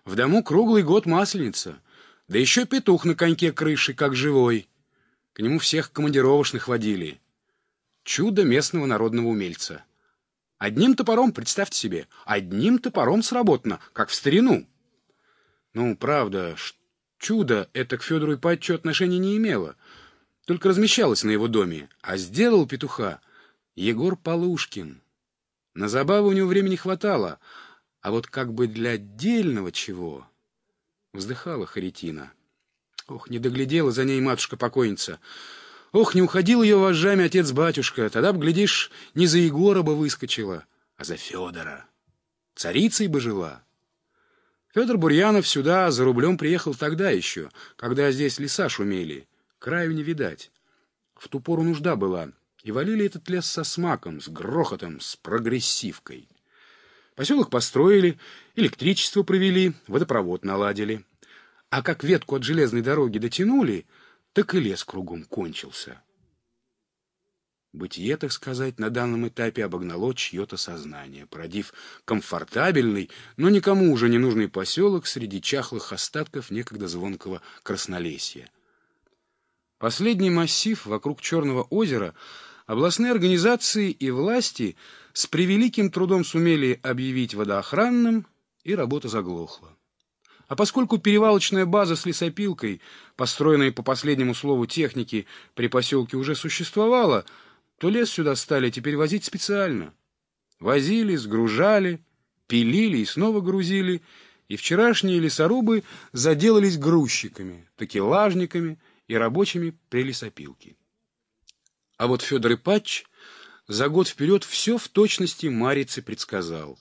В дому круглый год масленица, да еще петух на коньке крыши, как живой. К нему всех командировочных водили. Чудо местного народного умельца. Одним топором, представьте себе, одним топором сработано, как в старину. Ну, правда, чудо это к Федору Ипатьевичу отношения не имело, только размещалось на его доме, а сделал петуха Егор Полушкин. На забаву у него времени хватало, а вот как бы для отдельного чего... Вздыхала Харитина. Ох, не доглядела за ней матушка-покойница. Ох, не уходил ее вожжами отец-батюшка. Тогда б, глядишь, не за Егора бы выскочила, а за Федора. Царицей бы жила. Федор Бурьянов сюда за рублем приехал тогда еще, когда здесь леса шумели. Краю не видать. В ту пору нужда была, и валили этот лес со смаком, с грохотом, с прогрессивкой. Поселок построили, электричество провели, водопровод наладили. А как ветку от железной дороги дотянули, так и лес кругом кончился. Бытие, так сказать, на данном этапе обогнало чье-то сознание, породив комфортабельный, но никому уже не нужный поселок среди чахлых остатков некогда звонкого краснолесья. Последний массив вокруг Черного озера областные организации и власти с превеликим трудом сумели объявить водоохранным, и работа заглохла. А поскольку перевалочная база с лесопилкой, построенная по последнему слову техники, при поселке уже существовала, то лес сюда стали теперь возить специально. Возили, сгружали, пилили и снова грузили, и вчерашние лесорубы заделались грузчиками, такелажниками и рабочими при лесопилке. А вот Федор Ипатьевич за год вперед все в точности Марице предсказал.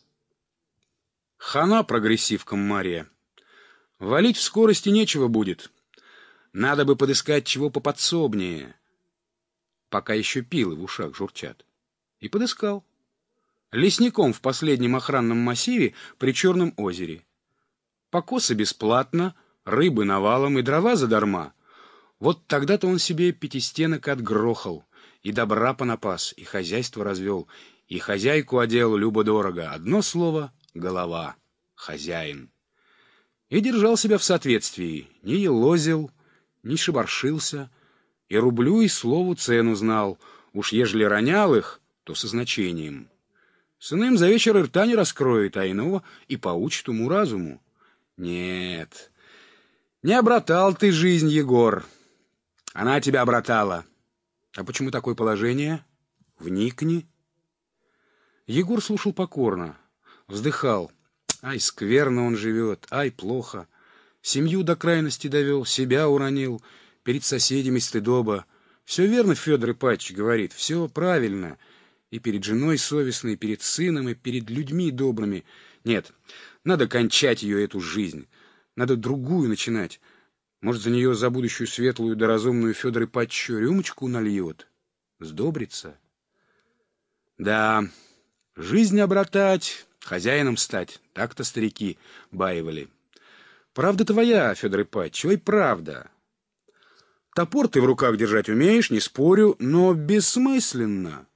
Хана прогрессивкам, Мария. Валить в скорости нечего будет. Надо бы подыскать чего поподсобнее. Пока еще пилы в ушах журчат. И подыскал. Лесником в последнем охранном массиве при Черном озере. Покосы бесплатно, рыбы навалом и дрова задарма. Вот тогда-то он себе пятистенок отгрохал, и добра понапас, и хозяйство развел, и хозяйку одел любо-дорого. Одно слово — голова, хозяин. И держал себя в соответствии, не елозил, не шебаршился, и рублю и слову цену знал. Уж ежели ронял их, то со значением. С иным за вечер рта не раскроет, а иного и поучит уму-разуму. Нет, не обратал ты жизнь, Егор. Она тебя обратала. А почему такое положение? Вникни. Егор слушал покорно, вздыхал. Ай, скверно он живет, ай, плохо. Семью до крайности довел, себя уронил, перед соседями стыдоба. Все верно, Федор Ипатьевич говорит, все правильно. И перед женой совестной, и перед сыном, и перед людьми добрыми. Нет, надо кончать ее, эту жизнь. Надо другую начинать. Может, за нее, за будущую светлую да разумную, Федор Ипатьевич рюмочку нальет? Сдобрится? Да, жизнь обратать, хозяином стать. Так-то старики баивали. Правда твоя, Федор Ипатьевич, ой, правда. Топор ты в руках держать умеешь, не спорю, но бессмысленно.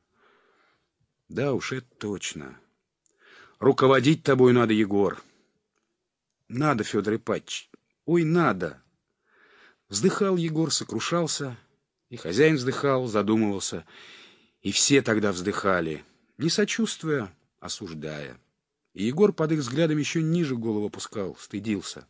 Да уж, это точно. Руководить тобой надо, Егор. Надо, Федор Ипатьевич, ой, надо. Вздыхал Егор, сокрушался, и хозяин вздыхал, задумывался, и все тогда вздыхали, не сочувствуя, осуждая. И Егор под их взглядом еще ниже голову опускал, стыдился.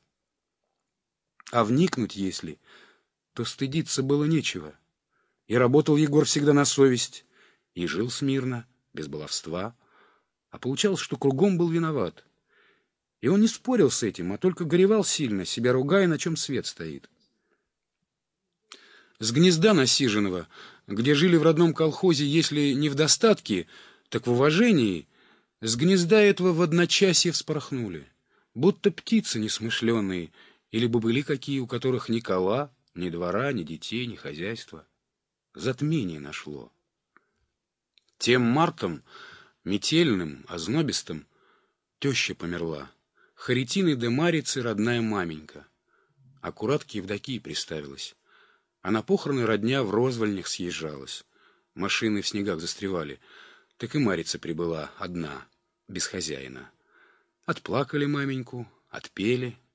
А вникнуть, если, то стыдиться было нечего. И работал Егор всегда на совесть, и жил смирно, без баловства, а получалось, что кругом был виноват. И он не спорил с этим, а только горевал сильно, себя ругая, на чем свет стоит. С гнезда насиженного, где жили в родном колхозе, если не в достатке, так в уважении, с гнезда этого в одночасье вспорхнули, будто птицы несмышленые, или бобыли какие, у которых ни кола, ни двора, ни детей, ни хозяйства. Затмение нашло. Тем мартом, метельным, ознобистым, теща померла. Харитины де Марицы родная маменька. Аккурат к Евдокии приставилась. А на похороны родня в розвольнях съезжалась. Машины в снегах застревали. Так и Марица прибыла одна, без хозяина. Отплакали маменьку, отпели,